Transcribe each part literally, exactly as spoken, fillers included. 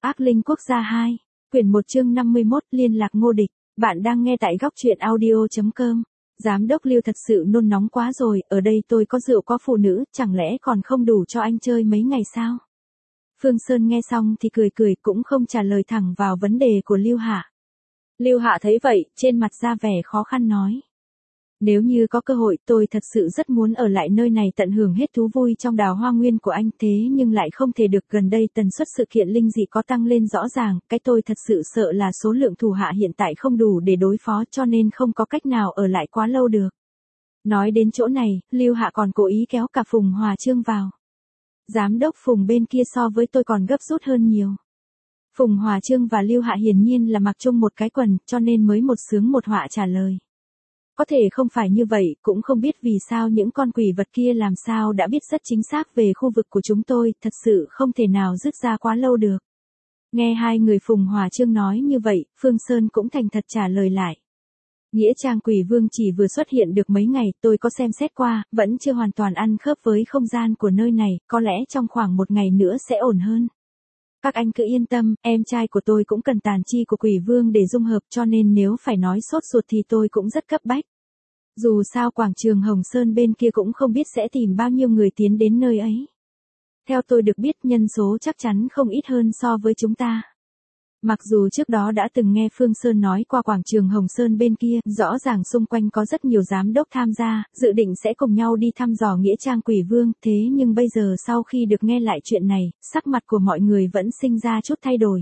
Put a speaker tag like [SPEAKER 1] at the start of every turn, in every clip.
[SPEAKER 1] Ác linh quốc gia hai, quyển một chương năm mươi mốt, liên lạc Ngô Địch. Bạn đang nghe tại góc truyện audio chấm com. Giám đốc Lưu thật sự nôn nóng quá rồi, ở đây tôi có rượu có phụ nữ, chẳng lẽ còn không đủ cho anh chơi mấy ngày sao? Phương Sơn nghe xong thì cười cười, cũng không trả lời thẳng vào vấn đề của Lưu Hạ. Lưu Hạ thấy vậy, trên mặt ra vẻ khó khăn nói. Nếu như có cơ hội, tôi thật sự rất muốn ở lại nơi này tận hưởng hết thú vui trong đào hoa nguyên của anh, thế nhưng lại không thể được. Gần đây tần suất sự kiện linh dị có tăng lên rõ ràng, cái tôi thật sự sợ là số lượng thủ hạ hiện tại không đủ để đối phó, cho nên không có cách nào ở lại quá lâu được. Nói đến chỗ này, Lưu Hạ còn cố ý kéo cả Phùng Hòa Trương vào. Giám đốc Phùng bên kia so với tôi còn gấp rút hơn nhiều. Phùng Hòa Trương và Lưu Hạ hiển nhiên là mặc chung một cái quần, cho nên mới một sướng một họa trả lời. Có thể không phải như vậy, cũng không biết vì sao những con quỷ vật kia làm sao đã biết rất chính xác về khu vực của chúng tôi, thật sự không thể nào dứt ra quá lâu được. Nghe hai người Phùng Hòa Trương nói như vậy, Phương Sơn cũng thành thật trả lời lại. Nghĩa trang quỷ vương chỉ vừa xuất hiện được mấy ngày, tôi có xem xét qua, vẫn chưa hoàn toàn ăn khớp với không gian của nơi này, có lẽ trong khoảng một ngày nữa sẽ ổn hơn. Các anh cứ yên tâm, em trai của tôi cũng cần tàn chi của quỷ vương để dung hợp, cho nên nếu phải nói sốt ruột thì tôi cũng rất cấp bách. Dù sao quảng trường Hồng Sơn bên kia cũng không biết sẽ tìm bao nhiêu người tiến đến nơi ấy. Theo tôi được biết nhân số chắc chắn không ít hơn so với chúng ta. Mặc dù trước đó đã từng nghe Phương Sơn nói qua quảng trường Hồng Sơn bên kia, rõ ràng xung quanh có rất nhiều giám đốc tham gia, dự định sẽ cùng nhau đi thăm dò nghĩa trang quỷ vương, thế nhưng bây giờ sau khi được nghe lại chuyện này, sắc mặt của mọi người vẫn sinh ra chút thay đổi.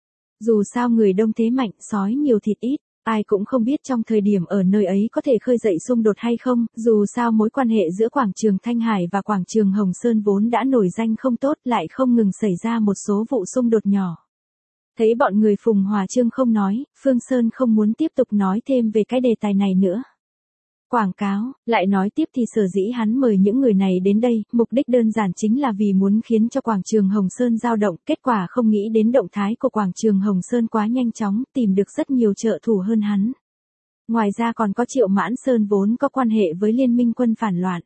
[SPEAKER 1] Dù sao người đông thế mạnh, sói nhiều thịt ít, ai cũng không biết trong thời điểm ở nơi ấy có thể khơi dậy xung đột hay không, dù sao mối quan hệ giữa quảng trường Thanh Hải và quảng trường Hồng Sơn vốn đã nổi danh không tốt, lại không ngừng xảy ra một số vụ xung đột nhỏ. Thấy bọn người Phùng Hòa Trương không nói, Phương Sơn không muốn tiếp tục nói thêm về cái đề tài này nữa. Quảng cáo, lại nói tiếp thì sở dĩ hắn mời những người này đến đây, mục đích đơn giản chính là vì muốn khiến cho quảng trường Hồng Sơn dao động, kết quả không nghĩ đến động thái của quảng trường Hồng Sơn quá nhanh chóng, tìm được rất nhiều trợ thủ hơn hắn. Ngoài ra còn có Triệu Mãn Sơn vốn có quan hệ với liên minh quân phản loạn.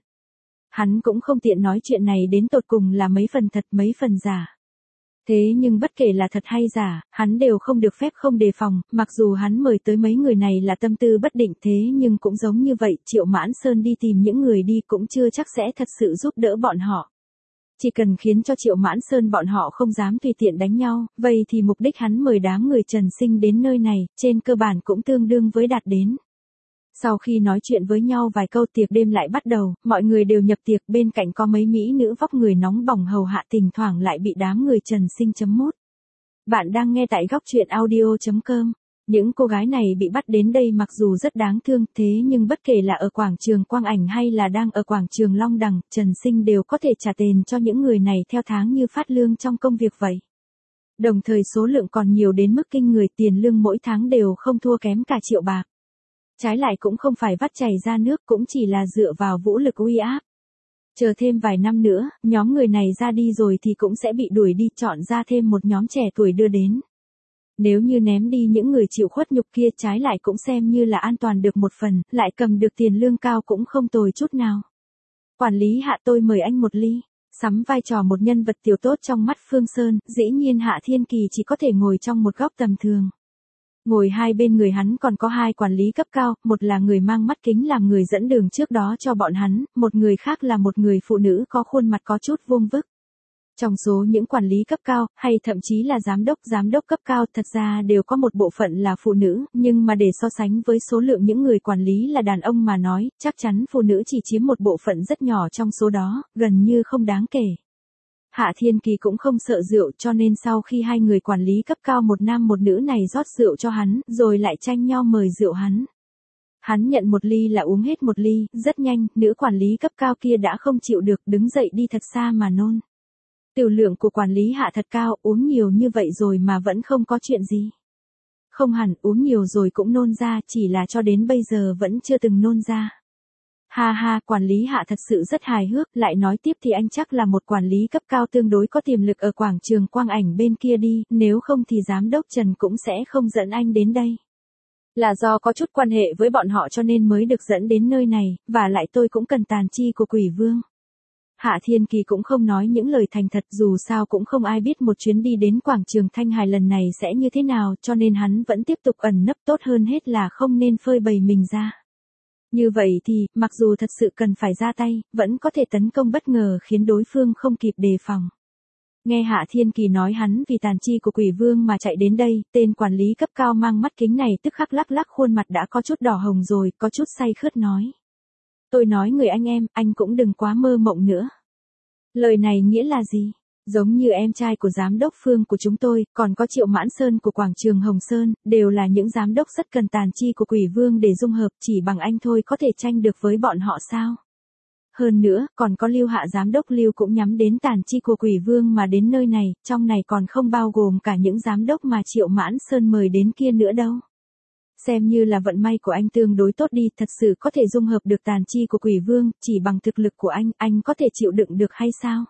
[SPEAKER 1] Hắn cũng không tiện nói chuyện này đến tột cùng là mấy phần thật mấy phần giả. Thế nhưng bất kể là thật hay giả, hắn đều không được phép không đề phòng, mặc dù hắn mời tới mấy người này là tâm tư bất định, thế nhưng cũng giống như vậy, Triệu Mãn Sơn đi tìm những người đi cũng chưa chắc sẽ thật sự giúp đỡ bọn họ. Chỉ cần khiến cho Triệu Mãn Sơn bọn họ không dám tùy tiện đánh nhau, vậy thì mục đích hắn mời đám người Trần Sinh đến nơi này, trên cơ bản cũng tương đương với đạt đến. Sau khi nói chuyện với nhau vài câu, tiệc đêm lại bắt đầu, mọi người đều nhập tiệc, bên cạnh có mấy mỹ nữ vóc người nóng bỏng hầu hạ, thỉnh thoảng lại bị đám người Trần Sinh chấm mút. Bạn đang nghe tại góc truyện audio chấm com. Những cô gái này bị bắt đến đây mặc dù rất đáng thương, thế nhưng bất kể là ở quảng trường Quang Ảnh hay là đang ở quảng trường Long Đằng, Trần Sinh đều có thể trả tiền cho những người này theo tháng như phát lương trong công việc vậy. Đồng thời số lượng còn nhiều đến mức kinh người, tiền lương mỗi tháng đều không thua kém cả triệu bạc. Trái lại cũng không phải vắt chảy ra nước, cũng chỉ là dựa vào vũ lực uy áp. Chờ thêm vài năm nữa, nhóm người này ra đi rồi thì cũng sẽ bị đuổi đi, chọn ra thêm một nhóm trẻ tuổi đưa đến. Nếu như ném đi những người chịu khuất nhục kia, trái lại cũng xem như là an toàn được một phần, lại cầm được tiền lương cao cũng không tồi chút nào. Quản lý Hạ, tôi mời anh một ly. Sắm vai trò một nhân vật tiểu tốt trong mắt Phương Sơn, dĩ nhiên Hạ Thiên Kỳ chỉ có thể ngồi trong một góc tầm thường. Ngồi hai bên người hắn còn có hai quản lý cấp cao, một là người mang mắt kính làm người dẫn đường trước đó cho bọn hắn, một người khác là một người phụ nữ có khuôn mặt có chút vuông vức. Trong số những quản lý cấp cao, hay thậm chí là giám đốc, giám đốc cấp cao, thật ra đều có một bộ phận là phụ nữ, nhưng mà để so sánh với số lượng những người quản lý là đàn ông mà nói, chắc chắn phụ nữ chỉ chiếm một bộ phận rất nhỏ trong số đó, gần như không đáng kể. Hạ Thiên Kỳ cũng không sợ rượu, cho nên sau khi hai người quản lý cấp cao một nam một nữ này rót rượu cho hắn, rồi lại tranh nhau mời rượu hắn. Hắn nhận một ly là uống hết một ly, rất nhanh, nữ quản lý cấp cao kia đã không chịu được, đứng dậy đi thật xa mà nôn. Tiểu lượng của quản lý Hạ thật cao, uống nhiều như vậy rồi mà vẫn không có chuyện gì. Không hẳn, uống nhiều rồi cũng nôn ra, chỉ là cho đến bây giờ vẫn chưa từng nôn ra. Ha ha, quản lý Hạ thật sự rất hài hước, lại nói tiếp thì anh chắc là một quản lý cấp cao tương đối có tiềm lực ở quảng trường Quang Ảnh bên kia đi, nếu không thì giám đốc Trần cũng sẽ không dẫn anh đến đây. Là do có chút quan hệ với bọn họ cho nên mới được dẫn đến nơi này, và lại tôi cũng cần tàn chi của quỷ vương. Hạ Thiên Kỳ cũng không nói những lời thành thật, dù sao cũng không ai biết một chuyến đi đến quảng trường Thanh Hải lần này sẽ như thế nào, cho nên hắn vẫn tiếp tục ẩn nấp, tốt hơn hết là không nên phơi bày mình ra. Như vậy thì, mặc dù thật sự cần phải ra tay, vẫn có thể tấn công bất ngờ khiến đối phương không kịp đề phòng. Nghe Hạ Thiên Kỳ nói hắn vì tàn chi của quỷ vương mà chạy đến đây, tên quản lý cấp cao mang mắt kính này tức khắc lắc lắc khuôn mặt đã có chút đỏ hồng rồi, có chút say khướt nói. Tôi nói người anh em, anh cũng đừng quá mơ mộng nữa. Lời này nghĩa là gì? Giống như em trai của giám đốc Phương của chúng tôi, còn có Triệu Mãn Sơn của quảng trường Hồng Sơn, đều là những giám đốc rất cần tàn chi của quỷ vương để dung hợp, chỉ bằng anh thôi có thể tranh được với bọn họ sao? Hơn nữa, còn có Lưu Hạ giám đốc Lưu cũng nhắm đến tàn chi của quỷ vương mà đến nơi này, trong này còn không bao gồm cả những giám đốc mà Triệu Mãn Sơn mời đến kia nữa đâu. Xem như là vận may của anh tương đối tốt đi, thật sự có thể dung hợp được tàn chi của quỷ vương, chỉ bằng thực lực của anh, anh có thể chịu đựng được hay sao?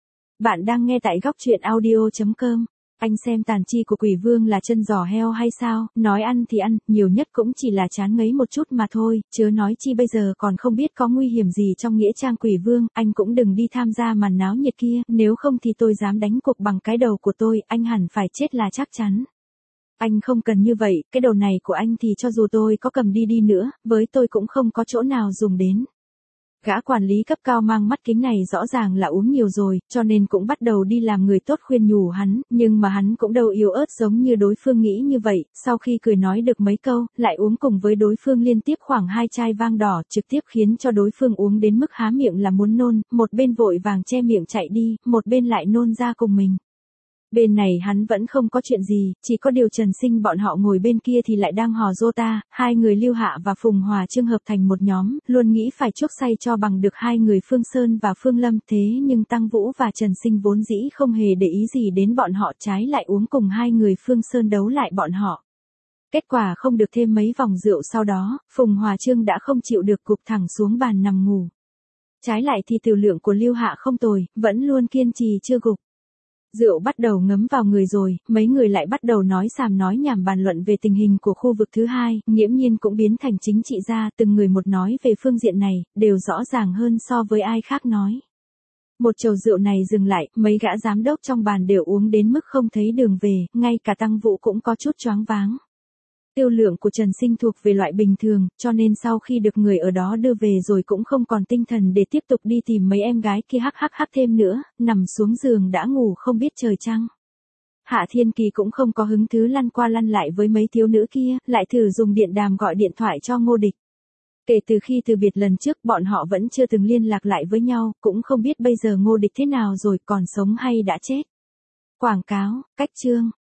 [SPEAKER 1] Bạn đang nghe tại góc truyện audio chấm com. Anh xem tàn chi của quỷ vương là chân giò heo hay sao, nói ăn thì ăn, nhiều nhất cũng chỉ là chán ngấy một chút mà thôi, chớ nói chi bây giờ còn không biết có nguy hiểm gì trong nghĩa trang quỷ vương, anh cũng đừng đi tham gia màn náo nhiệt kia, nếu không thì tôi dám đánh cuộc bằng cái đầu của tôi, anh hẳn phải chết là chắc chắn. Anh không cần như vậy, cái đầu này của anh thì cho dù tôi có cầm đi đi nữa, với tôi cũng không có chỗ nào dùng đến. Gã quản lý cấp cao mang mắt kính này rõ ràng là uống nhiều rồi, cho nên cũng bắt đầu đi làm người tốt khuyên nhủ hắn, nhưng mà hắn cũng đâu yếu ớt giống như đối phương nghĩ như vậy, sau khi cười nói được mấy câu, lại uống cùng với đối phương liên tiếp khoảng hai chai vang đỏ, trực tiếp khiến cho đối phương uống đến mức há miệng là muốn nôn, một bên vội vàng che miệng chạy đi, một bên lại nôn ra cùng mình. Bên này hắn vẫn không có chuyện gì, chỉ có điều Trần Sinh bọn họ ngồi bên kia thì lại đang hò rô ta, hai người Lưu Hạ và Phùng Hòa Trương hợp thành một nhóm, luôn nghĩ phải chuốc say cho bằng được hai người Phương Sơn và Phương Lâm, thế nhưng Tăng Vũ và Trần Sinh vốn dĩ không hề để ý gì đến bọn họ, trái lại uống cùng hai người Phương Sơn đấu lại bọn họ. Kết quả không được thêm mấy vòng rượu sau đó, Phùng Hòa Trương đã không chịu được gục thẳng xuống bàn nằm ngủ. Trái lại thì tiểu lượng của Lưu Hạ không tồi, vẫn luôn kiên trì chưa gục. Rượu bắt đầu ngấm vào người rồi, mấy người lại bắt đầu nói xàm nói nhảm bàn luận về tình hình của khu vực thứ hai, nghiễm nhiên cũng biến thành chính trị gia, từng người một nói về phương diện này, đều rõ ràng hơn so với ai khác nói. Một chầu rượu này dừng lại, mấy gã giám đốc trong bàn đều uống đến mức không thấy đường về, ngay cả Tăng Vũ cũng có chút choáng váng. Tiêu lượng của Trần Sinh thuộc về loại bình thường, cho nên sau khi được người ở đó đưa về rồi cũng không còn tinh thần để tiếp tục đi tìm mấy em gái kia hắc hắc hắc thêm nữa, nằm xuống giường đã ngủ không biết trời trăng. Hạ Thiên Kỳ cũng không có hứng thú lăn qua lăn lại với mấy thiếu nữ kia, lại thử dùng điện đàm gọi điện thoại cho Ngô Địch. Kể từ khi từ biệt lần trước bọn họ vẫn chưa từng liên lạc lại với nhau, cũng không biết bây giờ Ngô Địch thế nào rồi, còn sống hay đã chết. Quảng cáo, cách chương.